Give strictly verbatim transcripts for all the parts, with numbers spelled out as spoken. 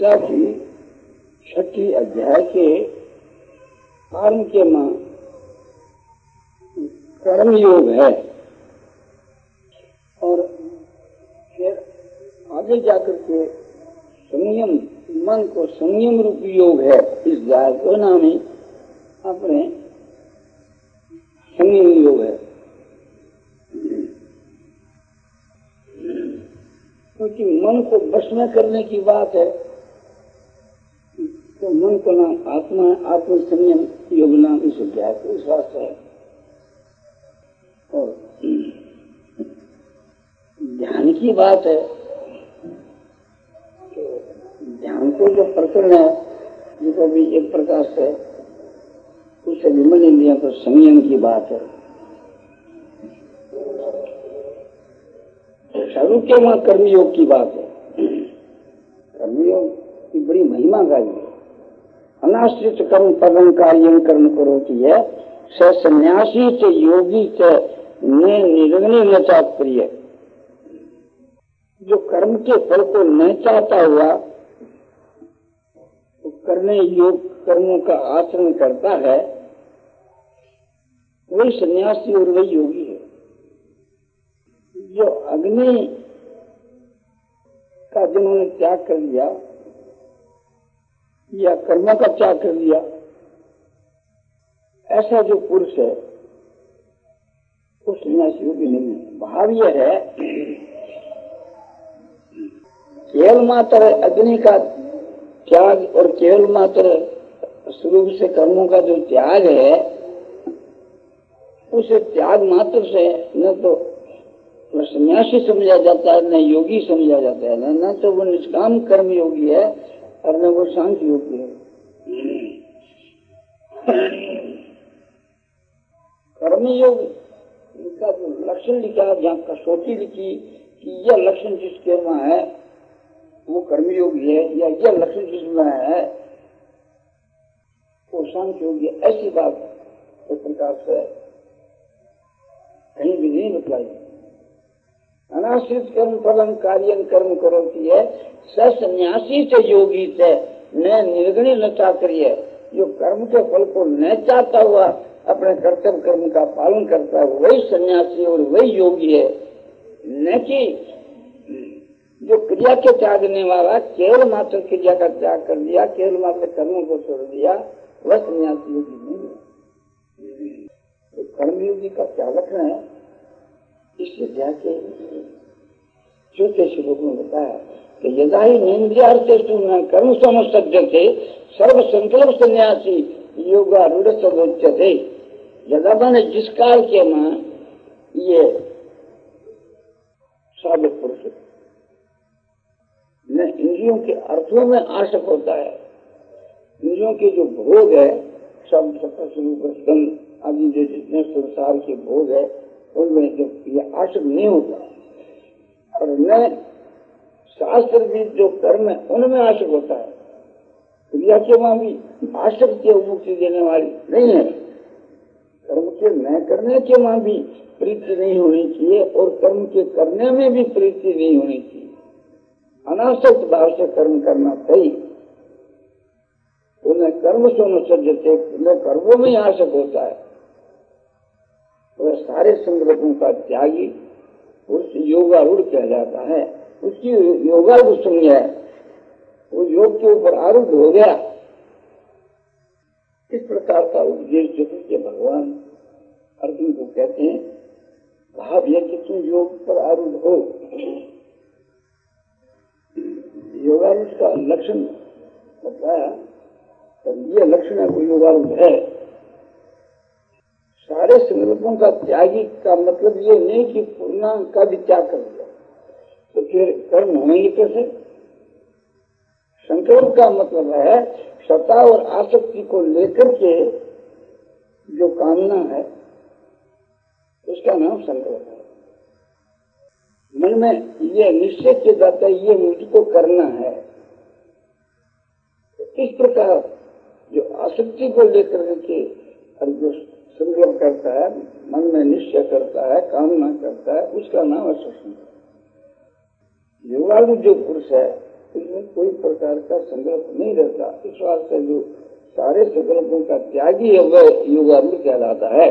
गीता की छठी अध्याय के आरंभ के मां कर्म योग है और फिर आगे जाकर के संयम, मन को संयम रूपी योग है। इस अध्याय को नाम ही अपने संयम योग है, क्योंकि मन को वश में करने की बात है तो मन का नाम आत्मा है। आत्म संयम योग नाम इस अध्याय को विश्वास है। और ध्यान की बात है तो ध्यान को जो प्रकरण है जिसको भी एक प्रकार से उससे भी मन इंद्रियों को संयम की बात है। शुरू के वहां कर्मयोग की बात है। कर्मयोग की बड़ी महिमा गाई है। अनाश्रित कर्म पदम कार्य कर्म करो की है स सन्यासी से योगी से ने निर्गुणी न तात्पर्य। जो कर्म के फल को न चाहता हुआ तो करने योग कर्मों का आचरण करता है वही सन्यासी और वही योगी है। जो अग्नि का जिन्होंने त्याग कर दिया या कर्मों का त्याग कर दिया, ऐसा जो पुरुष है वो सन्यासी योगी नहीं है। भाव यह है केवल मात्र अग्नि का त्याग और केवल मात्र स्वरूप से कर्मों का जो त्याग है उसे त्याग मात्र से न तो सन्यासी समझा जाता है न योगी समझा जाता है, न, न तो वो निष्काम कर्म योगी है और न वो शांत योगी है। कर्म योग का जो लक्षण लिखा, जहाँ कसौटी लिखी कि यह लक्षण जिसके वहां है वो कर्मयोगी है या यह लक्षण जिसमें है वो शांत योगी है, ऐसी बात इस प्रकार से कहीं भी नहीं बतलाई। अनाश्रित कर्म फलम कार्य कर्म करोती है स सन्यासी से योगी से न निर्गुणी न चाकर्य। जो कर्म के फल को न चाहता हुआ अपने कर्तव्य कर्म का पालन करता है वही सन्यासी और वही योगी है, न कि जो क्रिया के त्यागने वाला केवल मात्र क्रिया का त्याग कर दिया, केवल मात्र कर्मों को छोड़ दिया, वह सन्यासी योगी नहीं है। तो कर्मयोगी का क्या लक्षण है इस अध्याय के चौथे श्लोक में बताया कि यदा ही निंद्रियार्थेषु कर्म समसज्जते सर्व संकल्प सन्यासी योगारूढ़ सदोच्यते। यदा माने जिस काल के मां ये साधक पुरुष न इंद्रियों के अर्थों में आसक्त होता है, इंद्रियों के जो भोग है सब स्वरूप आदि जो जितने संसार के भोग है उनमें जो ये आसक्त नहीं होता और न शास्त्र भी जो कर्म है उनमें आसक्त होता है। क्रिया के वहां भी आसक्त के मुक्ति देने वाली नहीं है। कर्म के न करने के वहां भी प्रीति नहीं होनी चाहिए और कर्म के करने में भी प्रीति नहीं होनी चाहिए। अनासक्त भाव से कर्म करना सही। उन्हें कर्म सोनो सज्जते, उन्हें कर्मों में आसक्त होता है। वह सारे संकल्पों का त्यागी पुरुष योगारूढ़ कहा जाता है। उसकी योगारूढ़ संज्ञा है, वो योग के ऊपर आरूढ़ हो गया। इस प्रकार का उपदेश जो भगवान अर्जुन को कहते हैं, भाव यह कि तुम योग पर आरूढ़ हो। योगारूढ़ का लक्षण बताया, यह लक्षण है वो योगारूढ़ है। सारे संकल्पों का त्यागी का मतलब ये नहीं कि पूर्णांग का भी त्याग कर दिया तो फिर कर्म होंगे कैसे। संकल्प का मतलब है सत्ता और आसक्ति को लेकर के जो कामना है उसका नाम संकल्प है। मन में ये निश्चय किया जाता है ये मुझको करना है। इस प्रकार जो आसक्ति को लेकर के जो संकल्प करता है, मन में निश्चय करता है, कामना करता है, उसका नाम है संकल्प। योगारूढ़ जो पुरुष है इसमें कोई प्रकार का संकल्प नहीं रहता। इस वास्ते जो सारे संकल्पों का त्यागी है वह योगारूढ़ कहलाता है।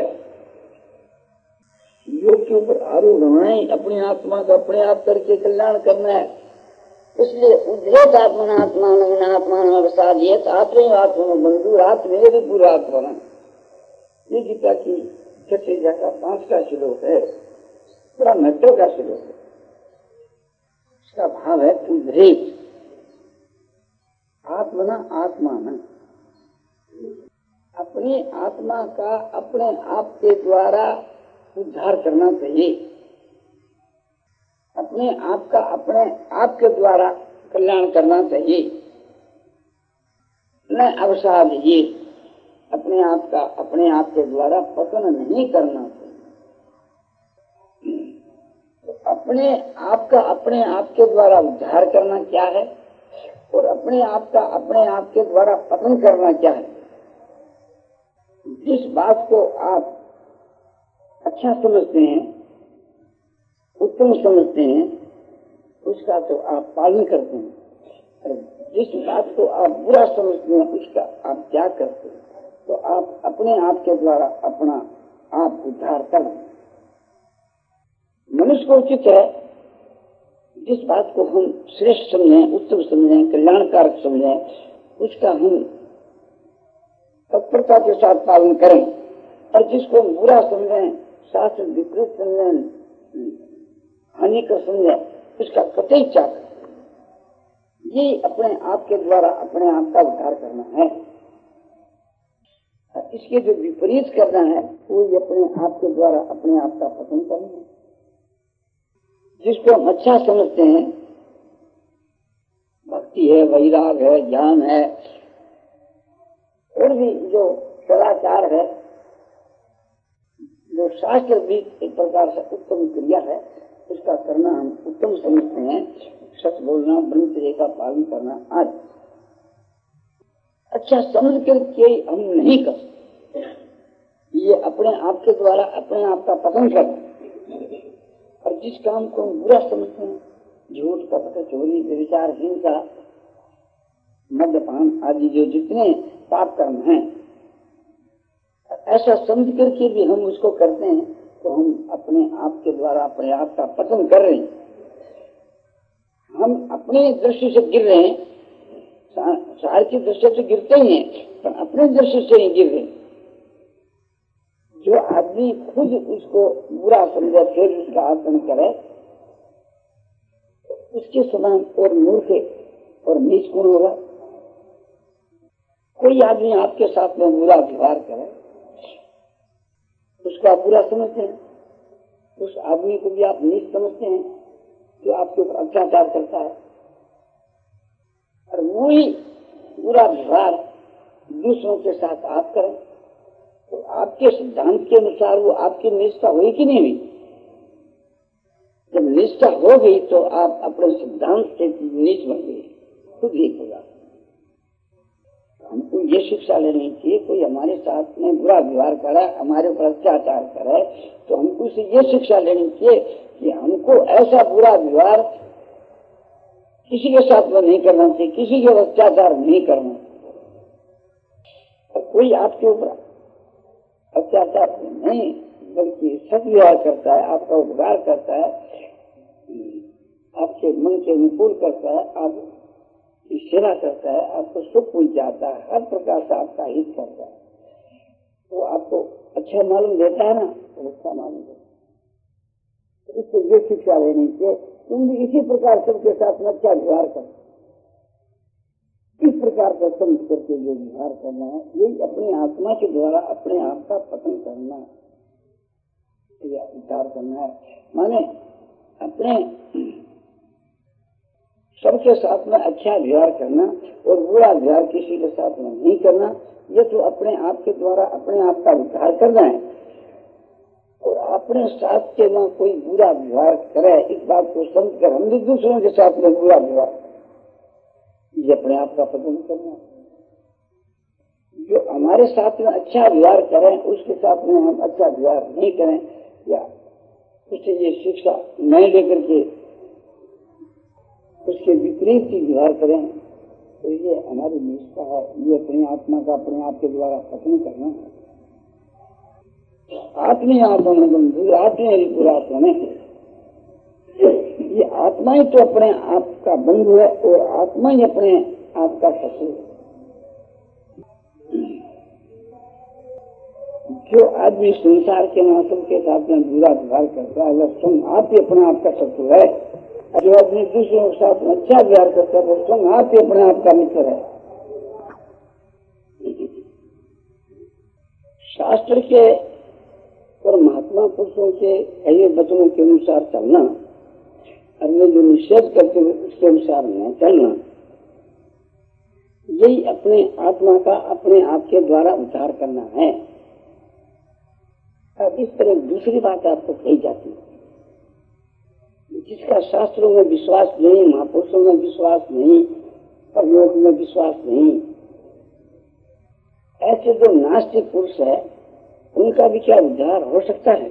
योग के ऊपर आरूढ़ होना ही अपनी आत्मा का अपने आप करके कल्याण करना है। इसलिए उद्रेत आत्मनात्मान आत्मान अवसादियत आत्मे आत्मा बंधु आत्मे भी पूरा आत्मा। ये गीता की छठी का पांचवा श्लोक है, बड़ा महत्व का श्लोक है। इसका भाव है उद्रेत आत्मना आत्मान, अपनी आत्मा का अपने आप के द्वारा उद्धार करना चाहिए, अपने आप का अपने आप के द्वारा कल्याण करना चाहिए। न अवसाद ये अपने आप का अपने आप के द्वारा पतन नहीं करना चाहिए। तो अपने आप का अपने आप के द्वारा उद्धार करना क्या है और अपने आप का अपने आप के द्वारा पतन करना क्या है। जिस बात को आप अच्छा समझते हैं, उत्तम समझते हैं, उसका तो आप पालन करते हैं। जिस बात को आप बुरा समझते हैं उसका आप त्याग करते हैं। तो आप अपने आप के द्वारा अपना आप उद्धार कर। मनुष्य को उचित है जिस बात को हम श्रेष्ठ समझें, उत्तम समझें, कल्याणकारक समझें, उसका हम तत्परता के साथ पालन करें, और जिसको हम बुरा समझें, शास्त्र विपरीत समझें, हानिकर समझें, उसका कतई त्याग करें। ये अपने आप के द्वारा अपने आप का उद्धार करना है। इसके जो विपरीत करना है वो ये अपने आप के द्वारा अपने आप का पतन करना है। जिसको हम अच्छा समझते हैं, भक्ति है, वैराग है, ज्ञान है, और भी जो सदाचार है, जो शास्त्र भी एक प्रकार से उत्तम क्रिया है, उसका करना हम उत्तम समझते हैं। सच बोलना, ब्रह्मचर्य का पालन करना आज अच्छा समझ करके हम नहीं कर सकते। ये अपने आप के द्वारा अपने आप का पतन करना। और जिस काम को हम बुरा समझते हैं, झूठ, कपट, चोरी, व्यभिचार, हिंसा, मद्यपान आदि जो जितने पाप कर्म हैं, ऐसा समझ करके भी हम उसको करते हैं, तो हम अपने आप के द्वारा अपने आप का पतन कर रहे हैं। हम अपनी दृष्टि से गिर रहे हैं, सार की दृष्टि से गिरते ही हैं, पर अपने दृष्टि से ही गिर रहे हैं। जो आदमी खुद उसको बुरा समझे फिर उसका आचरण करे, उसके समान और मूर्ख और नीच गुण होगा। कोई आदमी आपके साथ में बुरा व्यवहार करे, उसको आप बुरा समझते हैं, उस आदमी को भी आप नीच समझते हैं जो आपके ऊपर अत्याचार करता है। और वही बुरा व्यवहार दूसरों के साथ आप करें, तो आपके सिद्धांत के अनुसार वो आपकी निष्ठा हुई कि नहीं हुई। जब निष्ठा हो गई तो आप अपने सिद्धांत से नीच बन गए, खुद ही होगा। हमको ये शिक्षा लेनी चाहिए, कोई हमारे साथ में बुरा व्यवहार करे, हमारे ऊपर अत्याचार करे, तो हमको से ये शिक्षा लेनी चाहिए कि हमको ऐसा बुरा व्यवहार किसी के साथ में नहीं करना चाहिए, किसी के अत्याचार नहीं करना चाहिए। और कोई आपके ऊपर अत्याचार नहीं बल्कि सद्व्यवहार करता है, आपका उपकार करता है, आपके मन के अनुकूल करता है, आप सेवा करता है, आपको सुख पहुंचाता है, हर प्रकार से आपका हित करता है, वो आपको अच्छा मालूम देता है ना, तो अच्छा मालूम देता है। इससे ये शिक्षा लेनी चाहिए, तुम भी इसी प्रकार सबके साथ में अच्छा व्यवहार करो। इस प्रकार का समझ करके जो व्यवहार करना है, यही अपनी आत्मा के द्वारा अपने आप का पतन करना है, विचार करना है। माने अपने सबके साथ में अच्छा व्यवहार करना और बुरा व्यवहार किसी के साथ में नहीं करना, ये तो अपने आप के द्वारा अपने आप का विचार करना है। और अपने साथ के में कोई बुरा व्यवहार करे, इस बात को समझ कर हम भी दूसरों के साथ में बुरा व्यवहार, ये अपने आप का पतन करना। जो हमारे साथ में अच्छा व्यवहार करें, उसके साथ में हम अच्छा व्यवहार नहीं करें, या उससे ये शिक्षा नहीं लेकर के उसके विपरीत की व्यवहार करें तो ये हमारी निष्ठा है। ये अपनी आत्मा का अपने आप के द्वारा पतन करना है। आत्मी आत्मा बंधु आत्मा पूरा में ये आत्मा ही तो अपने आप का बंधु है और आत्मा ही अपने आप का शत्रु है। जो आदमी संसार के नाशों के साथ में बुरा व्यवहार करता है वह स्वयं आप ही अपने आप का शत्रु है। जो आदमी दूसरों के साथ में अच्छा व्यवहार करता है वो स्वयं आप ही अपने आप का मित्र है। शास्त्र के और महात्मा पुरुषों के कई वचनों के अनुसार चलना और वे जो निषेध करते हुए उसके अनुसार न चलना, यही अपने आत्मा का अपने आप के द्वारा उद्धार करना है। अब इस तरह दूसरी बात आपको कही जाती है, जिसका शास्त्रों में विश्वास नहीं, महापुरुषों में विश्वास नहीं, परलोक में विश्वास नहीं, ऐसे जो नास्तिक पुरुष है उनका भी क्या उद्धार हो सकता है?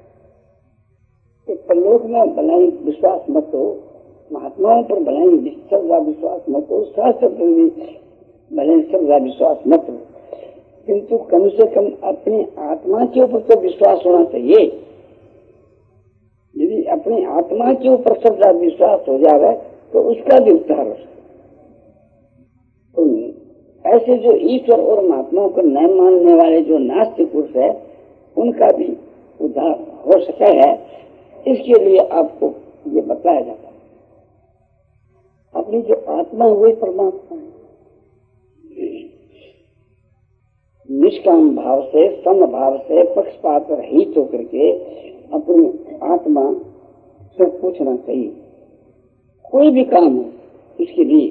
तो परलोक में भलाई विश्वास मत हो, महात्माओं पर भलाई सर्वदा विश्वास मत हो, शास्त्र पर भी भले सर्वदा विश्वास मत हो, किंतु कम से कम अपनी आत्मा के ऊपर तो विश्वास होना चाहिए। यदि अपनी आत्मा के ऊपर सर्वदा विश्वास हो जाए तो उसका भी उद्धार हो सकता है। ऐसे जो ईश्वर और महात्माओं को न मानने वाले जो नास्तिक पुरुष है उनका भी उद्धार हो सका है। इसके लिए आपको ये बताया जाता है, अपनी जो आत्मा वही परमात्मा है। निष्काम भाव से, सम भाव से, पक्षपात रहित होकर के अपनी आत्मा से पूछना चाहिए। कोई भी काम हो उसके लिए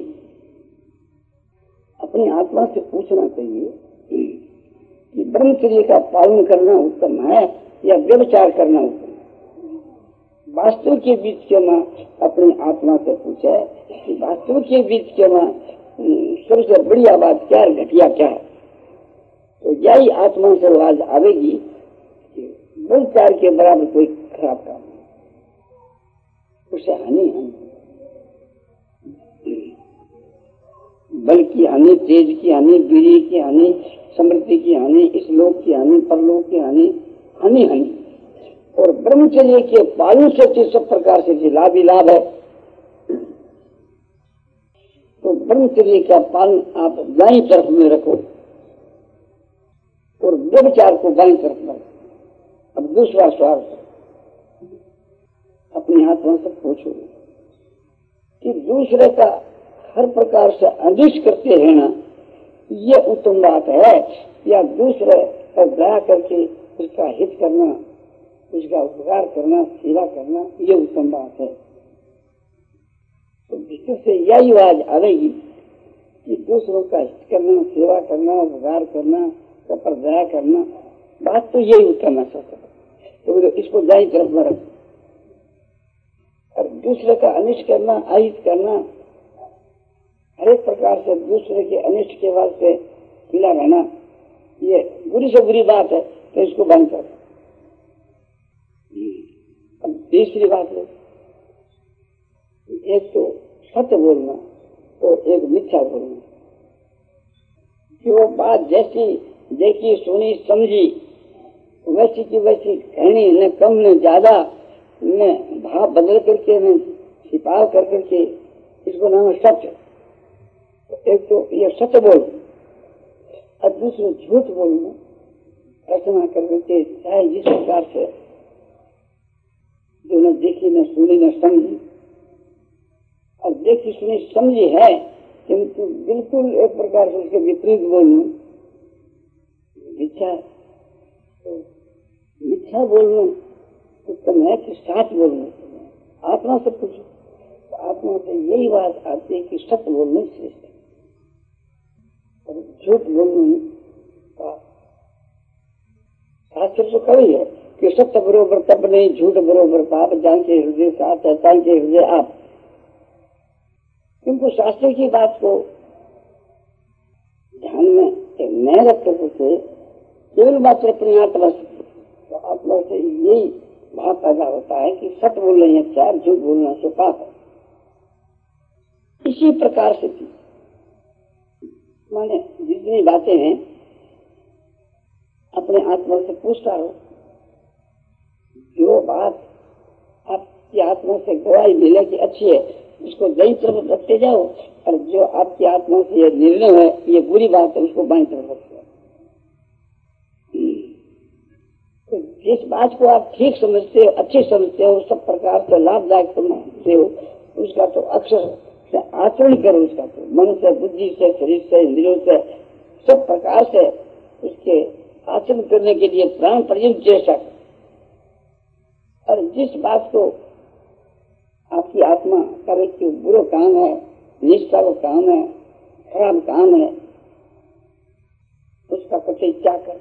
अपनी आत्मा से पूछना चाहिए कि ब्रह्मचर्य का पालन करना उत्तम है या व्यभिचार करना उत्तम है। वास्तु के बीच के मां अपनी आत्मा से पूछे कि वास्तु के बीच के मां सबसे बढ़िया बात क्या है, घटिया क्या है, तो यही आत्मा से आवाज आवेगी कि व्यभिचार के बराबर कोई खराब काम नहीं, उसे हानि है, बल की हानि, तेज की हानि, वीर्य की हानि, समृद्धि की हानि, इस लोक की हानि, परलोक की हानि, हानि हानि। और ब्रह्मचर्य के पालन से सब प्रकार से लाभ ही लाभ है। तो ब्रह्मचर्य का पालन आप दाईं तरफ में रखो और व्यभिचार को बाईं तरफ में रखो। अब दूसरा सवाल अपनी आत्मा से पूछो कि दूसरे का हर प्रकार से अनिष्ट करते रहना ये उत्तम बात है या दूसरे पर दया करके उसका हित करना, उसका उपकार करना, सेवा करना ये उत्तम बात है। तो भीतर से यही आवाज आएगी कि दूसरों का हित करना, सेवा करना, उपकार करना, सब पर दया करना, बात तो यही उत्तम है। तो इसको दाई तरफ में रख और दूसरे का अनिष्ट करना, अहित करना, हर एक प्रकार से दूसरे के अनिष्ट के वास्ते मिला रहना ये बुरी से बुरी बात है। तो इसको बंद कर। अब तीसरी बात है, एक तो सत्य बोलना और एक मिथ्या बोलना। कि वो बात जैसी देखी, सुनी, समझी वैसी की वैसी कहनी, न कम न ज्यादा, न भाव बदल करके, न छिपा कर करके, इसको नाम है सत्य। एक तो ये सत्य बोलना और दूसरा झूठ बोलना, रचना करके चाहे जिस प्रकार से जो न देखी, न सुनी, न समझी, और देखी सुनी समझी है किंतु बिल्कुल एक प्रकार से उसके विपरीत बोलना मिथ्या। तो मिथ्या बोलना उत्तम है कि सच बोलना। आत्मा से पूछो तो आत्मा से यही बात आती है कि सत्य बोलना श्रेष्ठ है और झूठ बोलना का शास्त्र तो कही है कि सत्य बरोबर तब नहीं, झूठ बरोबर पाप, जान के हृदय साथ है, तान के हृदय आप। किंतु शास्त्र की बात को ध्यान में न रख करके केवल मात्र अपनी आत्मा से, तो आत्मा से यही भाव पैदा होता है कि सत्य बोलना अच्छा, झूठ बोलना से पाप है। इसी प्रकार से थी। माने जितनी बातें हैं अपने आत्मा से पूछता रहो, जो बात आपकी आत्मा से गवाही मिले कि अच्छी है उसको दाईं तरफ रखते जाओ, और जो आपकी आत्मा से ये निर्णय है ये बुरी बात है उसको बाईं तरफ रखते जाओ। तो जिस बात को आप ठीक समझते हो, अच्छी समझते हो, सब प्रकार से लाभदायक समझते हो, उसका तो अक्षर से आचरण करो, उसका तो मन से, बुद्धि से, शरीर से, इंद्रियों से, सब प्रकार से उसके आचरण करने के लिए प्राण पर्यंत चेष्टा करो। और जिस बात को आपकी आत्मा करे कि बुरा काम है, निष्ठा का काम है, खराब काम है, उसका कतई त्याग कर।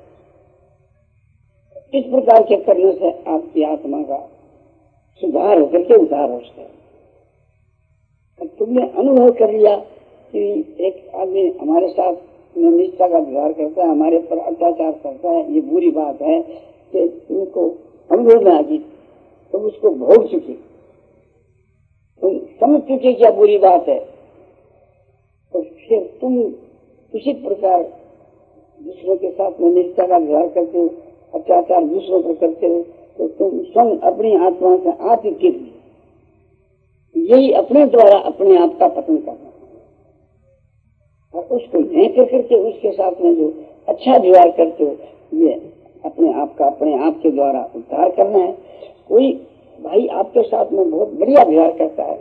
इस प्रकार के करने से आपकी आत्मा का सुधार होकर के उद्धार हो सकता है। तुमने अनुभव कर लिया कि एक आदमी हमारे साथ निष्ठा का व्यवहार करता है, हमारे पर अत्याचार करता है, ये बुरी बात है, कि तुमको अनुभव में आ गई, तुम उसको भोग चुके, तुम समझ चुके क्या बुरी बात है, तो फिर तुम किसी प्रकार दूसरों के साथ में निष्ठा का व्यवहार करते हो, अत्याचार दूसरों पर करते हो, तो तुम स्वयं अपनी आत्मा से आप ही गिर गए। यही अपने द्वारा अपने आप का पतन करना, और उसको नहीं कर करके उसके साथ में जो अच्छा व्यवहार करते हो, ये अपने आप का अपने आप के द्वारा उद्धार करना है। कोई भाई आपके साथ में बहुत बढ़िया व्यवहार करता है,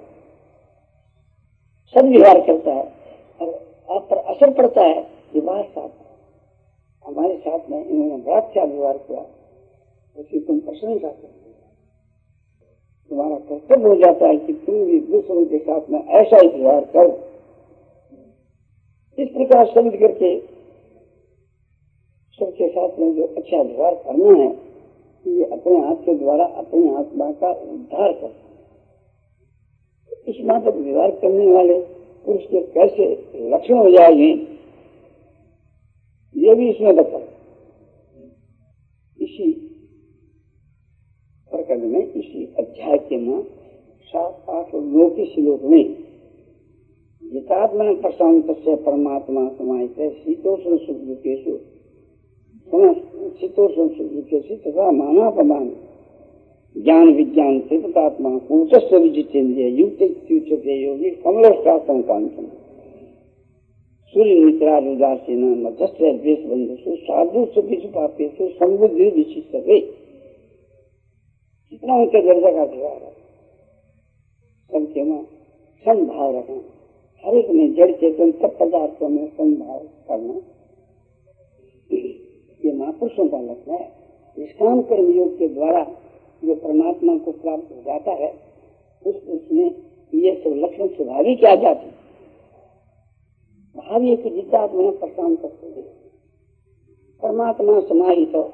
सब व्यवहार करता है, और आप पर असर पड़ता है कि वाह साहब हमारे साथ में इन्होंने बड़ा अच्छा व्यवहार किया, उसकी तुम प्रशंसा करते, तुम्हारा कर्तव्य हो जाता है कि तुम भी दूसरों के साथ में ऐसा ही व्यवहार करो। इस प्रकार समझ करके सबके साथ में जो अच्छा व्यवहार करना है, ये अपने आप के द्वारा अपनी आत्मा का उद्धार करना है। इस मात्र व्यवहार करने वाले पुरुष के कैसे लक्षण हो जाएंगे, ये भी इसमें बताओ। इसी प्रकरण में, इसी अध्याय के में सात आठ और नौ के श्लोक में जितात्मन प्रशांत से परमात्मा समाहित है शीतोष्ण सुख दुखेशु शीतोष्ण सुख दुखेशु तथा मानापमान ज्ञान विज्ञान त्रिपतात्मा कूटस्थ विजितेन्द्रिय युक्त योगी कमलस्थातम कांचन सूर्य निद्रा उदासीन मध्यस्थ द्वेष बंधुषु साधु सुखिषु पापेषु संबुद्धि विशिष्ट गई। कितना उनके दर्जा का अधिकार है, सबके में समभाव रखना, हर एक में जड़ चेतन सब पदार्थों में समभाव करना, ये महापुरुषों का लक्षण है। निष्काम कर्म योग के द्वारा जो परमात्मा को प्राप्त हो जाता है, उस उसमें ये सब लक्षण स्वाभाविक आ जाते, भावी की जितात्मा प्रशांत करते हैं, परमात्मा समाहित तो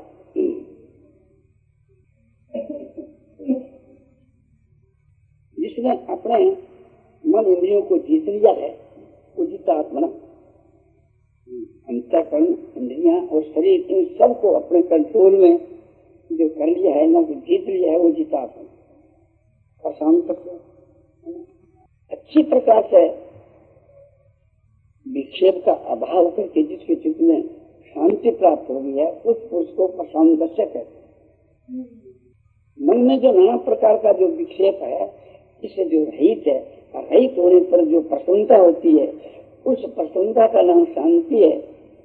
जिसने अपने मन इंद्रियों को जीत लिया है, वो जितात्मा अंतःकरण इंद्रियां और शरीर इन सबको अपने कंट्रोल में जो कर लिया है ना, जीत लिया है, वो जितात्मा प्रशांत करते। अच्छी प्रकार से विक्षेप का अभाव करके जिसके चित्त में शांति प्राप्त हो गई है, उस पुरुष को प्रशांत दर्शक कहते। मन में जो नाना प्रकार का जो विक्षेप है, इससे जो रहित है, रहित होने पर जो प्रसन्नता होती है, उस प्रसन्नता का नाम शांति है।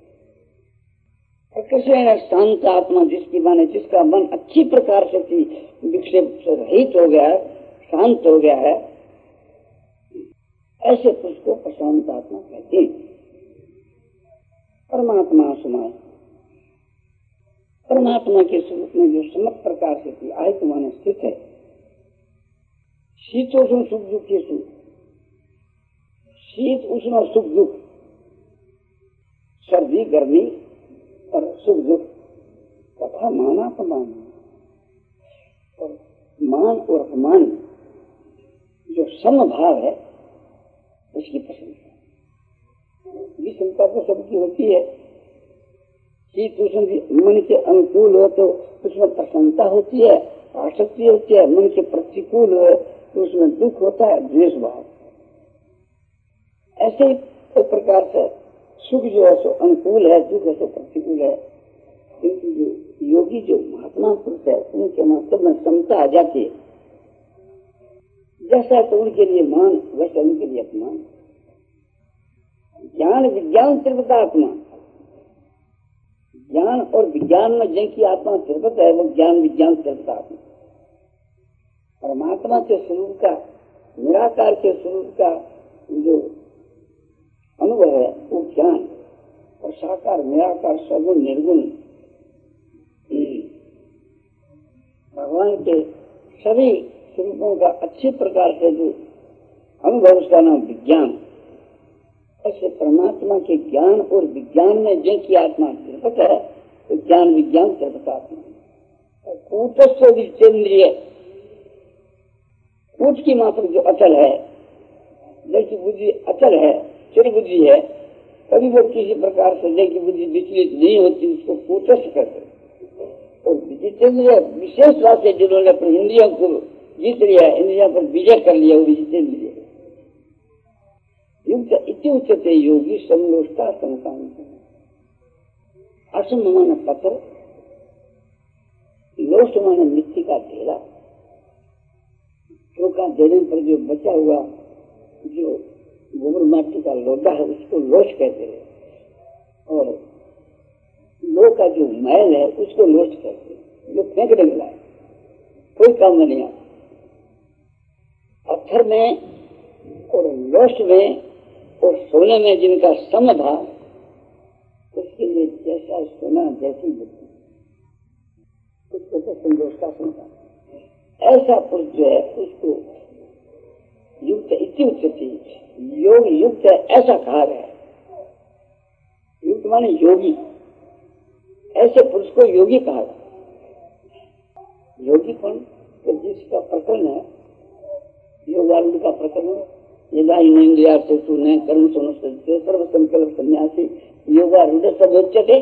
प्रकृति शांत आत्मा जिसकी माने जिसका मन अच्छी प्रकार से विक्षेप से रहित हो गया है, शांत हो गया है, ऐसे पुरुष को प्रशांत आत्मा कहते हैं। परमात्मा समाय, परमात्मा के स्वरूप में जो समस्त प्रकार से थी आयत माने स्थित है। शीतोष्ण सुख दुख के सुख, शीत उष्ण और सुख दुख, सर्दी गर्मी और सुख दुख तथा मानापमान, और मान और अपमान जो समभाव है उसकी प्रशंसा। विषमता तो सबकी होती है, शीत उष्ण मन के अनुकूल हो तो उसमें प्रसन्नता होती है, आसक्ति होती है, मन के प्रतिकूल हो तो उसमें दुख होता है, द्वेष भाव। ऐसे एक प्रकार से सुख जो है सो अनुकूल है, दुख है सो प्रतिकूल है। क्योंकि जो योगी जो महात्मा पुरुष है उनके मतलब में समता आ जाती है। जैसा तो उनके लिए मान वैसा उनके लिए अपमान। ज्ञान विज्ञान त्रिवता आत्मा, ज्ञान और विज्ञान में जिनकी आत्मा त्रिवत है वो ज्ञान विज्ञान त्रिवता आत्मा। परमात्मा के स्वरूप का, निराकार के स्वरूप का जो अनुभव है वो ज्ञान, और साकार निराकार सगुण निर्गुण भगवान के सभी स्वरूपों का अच्छी प्रकार से जो अनुभव उसका नाम विज्ञान। ऐसे परमात्मा के ज्ञान और विज्ञान में जिनकी आत्मा त्रिपत है तो ज्ञान विज्ञान त्रिपत आत्मा। कूटस्थ विचेंद्रिय, कूट की मात्र जो अचल है, जैसी बुद्धि अचल है, स्थिर बुद्धि है, कभी वो किसी प्रकार से जैसी बुद्धि विचलित नहीं होती उसको कूटस्थ कहते। और विजितेंद्रिय विशेष बात है जिन्होंने अपनी इंद्रियों को जीत लिया, इंद्रियों पर विजय कर लिया, वो विजितेंद्रिय। युक्त इति उच्यते योगी समलोष्टा समकाम। असम माने पत्थर, लोष्ट माने मिट्टी का ढेला, चौका देने पर जो बचा हुआ जो गोबर माटी का लोटा है उसको लोष कहते हैं, और लोह का जो मैल है उसको लोष कहते हैं, जो फेंकने मिला है, कोई काम में नहीं आता। पत्थर में और लोष में और सोने में जिनका समभाव, उसके लिए जैसा सोना जैसी बुद्धि, उसको तो संतोष का सुनता। ऐसा पुरुष जो है उसको युक्त इति उच्यते, योग युक्त है ऐसा कहा गया। युक्त माने योगी, ऐसे पुरुष को योगी कहा गया। योगी कौन? तो जिसका प्रकरण है योगारूढ़ का प्रकरण, यदा इंद्रिया चक्षु न कर्म सोनुष्ठिते सर्व संकल्प सन्यासी योगारूढ़ सदोच्यते।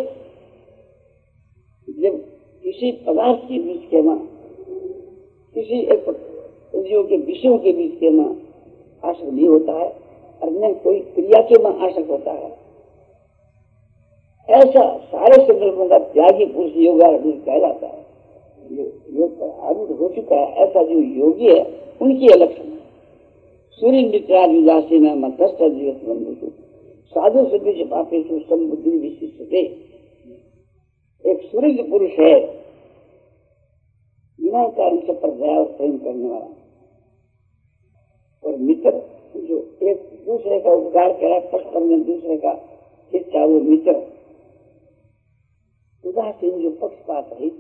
जब किसी पदार्थ के बीच के मां, किसी एक इंद्रियों के विषयों के बीच के मां आशक नहीं होता है, अन्य कोई क्रिया के मां आशक होता है, ऐसा सारे संकल्पों का त्यागी पुरुष योगारूढ़ कहलाता है। योग पर आरूढ़ हो चुका है ऐसा जो योगी है उनकी लक्षण है। सूर्य मित्रा विदासी में मध्यस्थ जीवत बंधु साधु सदृश पापेषु संबुद्धि विशिष्टते। एक सूर्य पुरुष है, बिना कारण से पर दया और प्रेम करने वाला, और मित्र जो एक दूसरे का उपकार करा, परस्पर में दूसरे का हित चाहे वो मित्र। उदासीन जो पक्षपात रहित,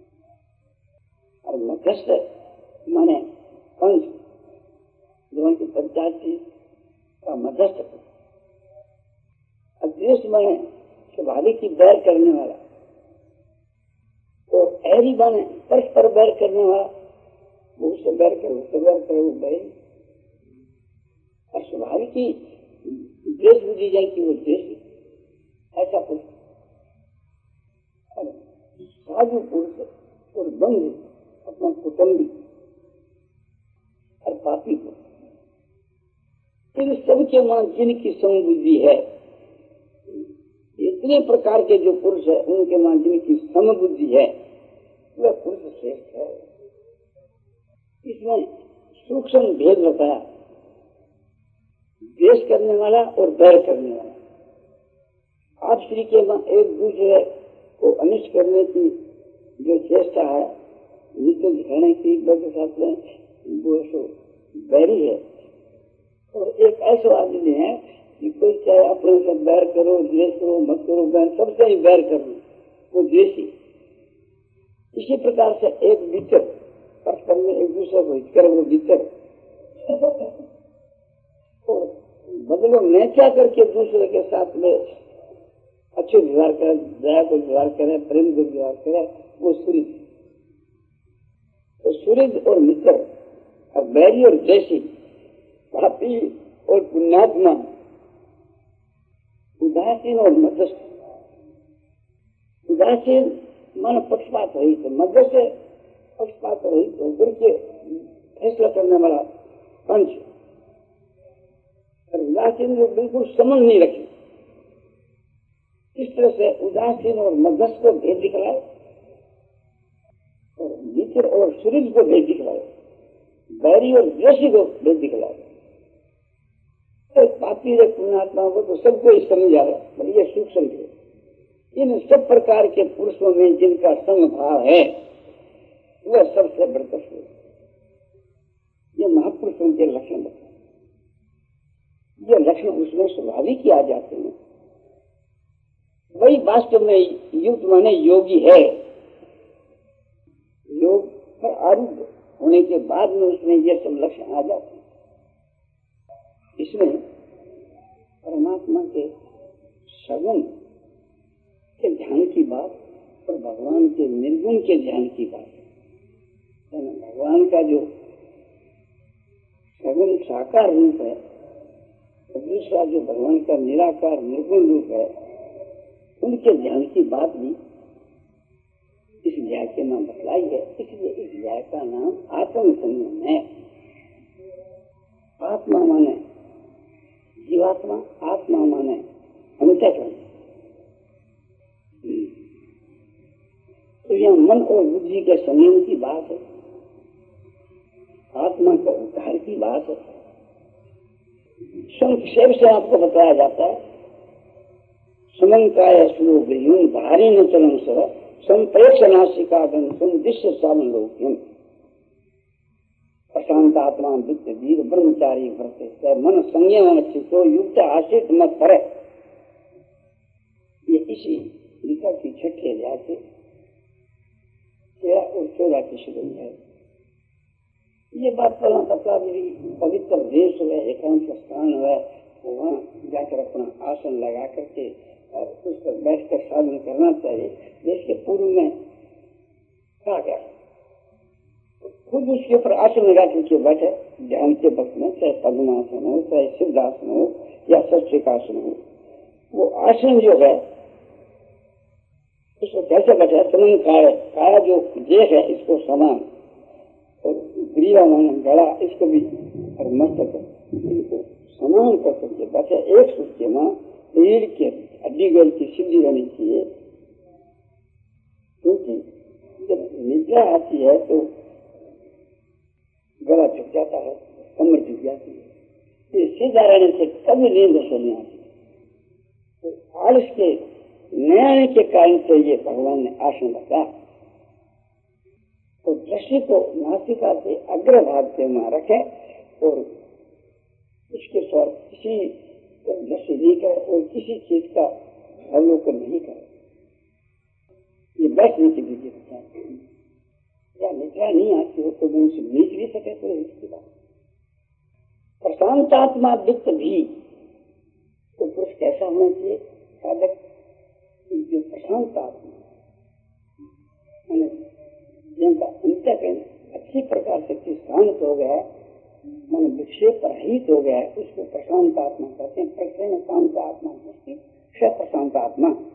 और मध्यस्थ माने कंस जो उनकी पंचायती का मध्यस्थ, अद्वेष माने स्वाभाविक की बैर करने वाला, और ऐरी माने परस्पर बैर करने वाला, वो उससे बैर करे उससे बैर करे वो बैरी, और स्वाभाविक की द्वेष बुझी जाए कि वो द्वेषी, ऐसा कुछ। साधु पुरुष और बंधु अपना कुटुंबी और पापी को, फिर सबके मान जिनकी समबुद्धि है, इतने प्रकार के जो पुरुष है उनके मान जिनकी समबुद्धि है वह पुरुष श्रेष्ठ है। इसमें सूक्ष्म भेद बताया, द्वेष करने वाला और बैर करने वाला। आप श्री के मान एक दूसरे को अनिष्ट करने की जो चेष्टा है, नित्य दिखाने की साथ में, वो सो बैरी है। और एक ऐसा आदमी है कि कोई चाहे अपने से बैर करो, द्वेष करो, मत करो, बैर सबसे ही बैर करो, वो द्वेषी। इसी प्रकार से एक मित्र परस्पर में एक दूसरे को हित करे, वो मित्र। और बदलो नेचा करके दूसरे के साथ में अच्छे व्यवहार करे, दया को व्यवहार करे, प्रेम को व्यवहार करे, वो सूर्य। तो सूर्य और मित्र और बैरी और द्वेषी, पापी और पुण्यात्मा, उदासीन और मध्यस्थ। उदासीन मन पक्षपात रहित, मध्यस्थ पक्षपात रहित होकर के फैसला करने वाला पंच, और उदासीन लोग बिल्कुल समझ नहीं रखे। इस तरह से उदासीन और मध्यस्थ को भेद दिखलाए और मित्र और सूर्य को भेद दिखलाए, बैरी और द्वेषी को भेद दिखलाए। तो पापी रे पुण्यात्माओं को तो सबको ही समझ आ रहा है, पर ये सूक्ष्म है। इन सब प्रकार के पुरुषों में जिनका समभाव है वह सबसे बढ़कर है। ये महापुरुषों के लक्षण बताए। ये लक्षण उसमें स्वाभाविक ही आ जाते हैं। वही वास्तव में युक्त माने योगी है। योग पर आरूढ़ होने के बाद में उसमें ये सब लक्षण आ जाते हैं। इसमें परमात्मा के सगुण के ध्यान की बात और भगवान के निर्गुण के ध्यान की बात है। भगवान का जो सगुण साकार रूप है और दूसरा जो भगवान का निराकार निर्गुण रूप है, उनके ध्यान की बात भी इस न्याय के नाम बतलाई है। इसलिए इस न्याय का नाम आत्म संयम है। आत्मा माने जीवात्मा, आत्मा माने अंतःकरण। तो यह मन और बुद्धि के संयम की बात है, आत्मा का उद्धार की बात है। संक्षेप से आपको बताया जाता है। समंकाय श्लोक भारी न चलन सर संप्रेक्ष नासिका दिश्य सामलोक्यम प्रशांत आत्मा वित्त वीर ब्रह्मचारी व्रत मन संयम तो युक्त आशित मत करे। ये इसी गीता की छठी अध्याय से तेरह और चौदह की शुरू है। ये बात पहला बता दी। पवित्र देश है, एकांत स्थान है, वहाँ जाकर अपना आसन लगा करके उस पर बैठ कर साधन करना चाहिए। देश के पूर्व में कहा गया खुद उसके ऊपर आसन लगा करके बैठे ध्यान के वक्त में, चाहे पद्मासन हो, चाहे सिद्धासन हो या सस्त्रिकासन हो। वो आसन जो है उसको कैसे बैठे? समान काया, काया जो देह है इसको समान और ग्रीवा माना गला इसको भी और मस्तक इनको समान कर करके बैठे। एक सूत्र में शरीर के हड्डी गोल की सिद्धि रहनी चाहिए, क्योंकि जब निद्रा आती है तो गला झुक जाता है, कमर झुक जाती है। सीधा रहने से कभी नींद नहीं आती। तो आलस के न्याय के कारण से ये भगवान ने आसन रखा। तो दृष्टि को नासिका से अग्रभाग से वहां रखे और इसके स्वर किसी दृष्टि नहीं करे और किसी चीज का अवलोकन नहीं करे। ये बैठने की विधि बताते हैं। या निद्रा नहीं आती हो तो उनसे नीच भी सके तो इसकी बात। प्रशांतात्मा वित्त भी तो पुरुष कैसा होना चाहिए? साधक जो प्रशांत आत्मा जिनका अंतःकरण अच्छी प्रकार से शांत हो गया, मन विक्षेप रहित हो गया है, उसको प्रशांत आत्मा कहते हैं। प्रसन्न शांत आत्मा प्रशांत आत्मा।